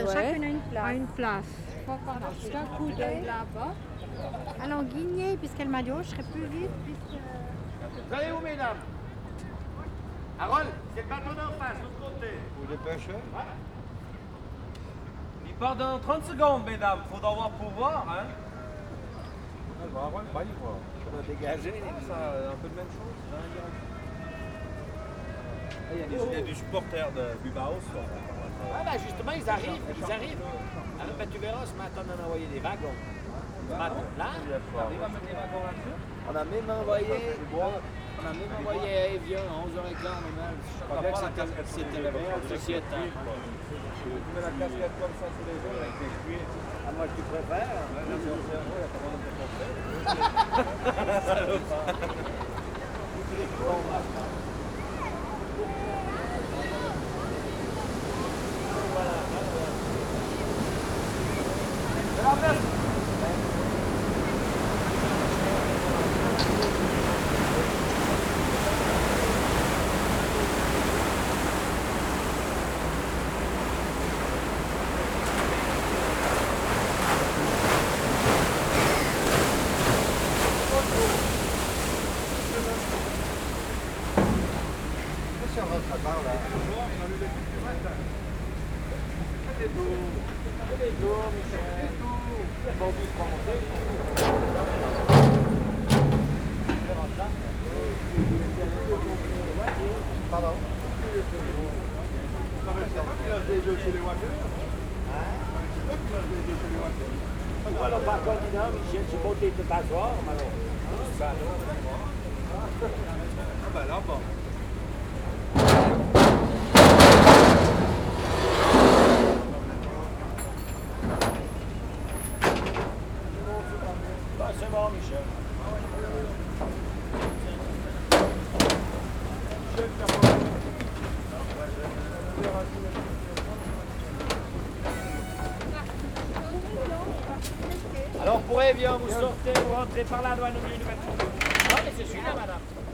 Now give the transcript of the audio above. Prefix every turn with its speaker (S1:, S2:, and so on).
S1: chacune a une place.
S2: À une place.
S1: Voilà, j'ai un coup d'œil là-bas. Alors, Guigné, puisqu'elle m'a dit, oh, je serai plus vite, puisque...
S3: Vous allez où, mesdames? Harold, c'est le bateau d'en face, de l'autre côté.
S4: Vous dépêchez?
S5: Il part dans 30 secondes, mesdames. Faudra avoir pour voir, hein.
S4: On va avoir le bail, quoi.
S3: On va dégager.
S4: Ça, un peu de même chose.
S5: Il y a des supporters de Bilbao.
S3: Ah ben justement, ils arrivent. Alors ben, tu verras, ce matin, on a envoyé des wagons. Ce matin, là, on a même envoyé à Evian à 11h15. Je croyais que c'était le meilleur société.
S4: Tu mets la casquette comme ça sur les jours avec des cuirs.
S3: Ah, moi, tu préfères? Voilà, pas encore dit non, Michel, j'ai monté de t'asseoir, alors.
S4: Ah ben là, bon.
S3: Bah, c'est bon, Michel. Alors pour Evian, vous sortez, vous rentrez par la douane au milieu du bateau. Non, mais c'est celui-là, madame.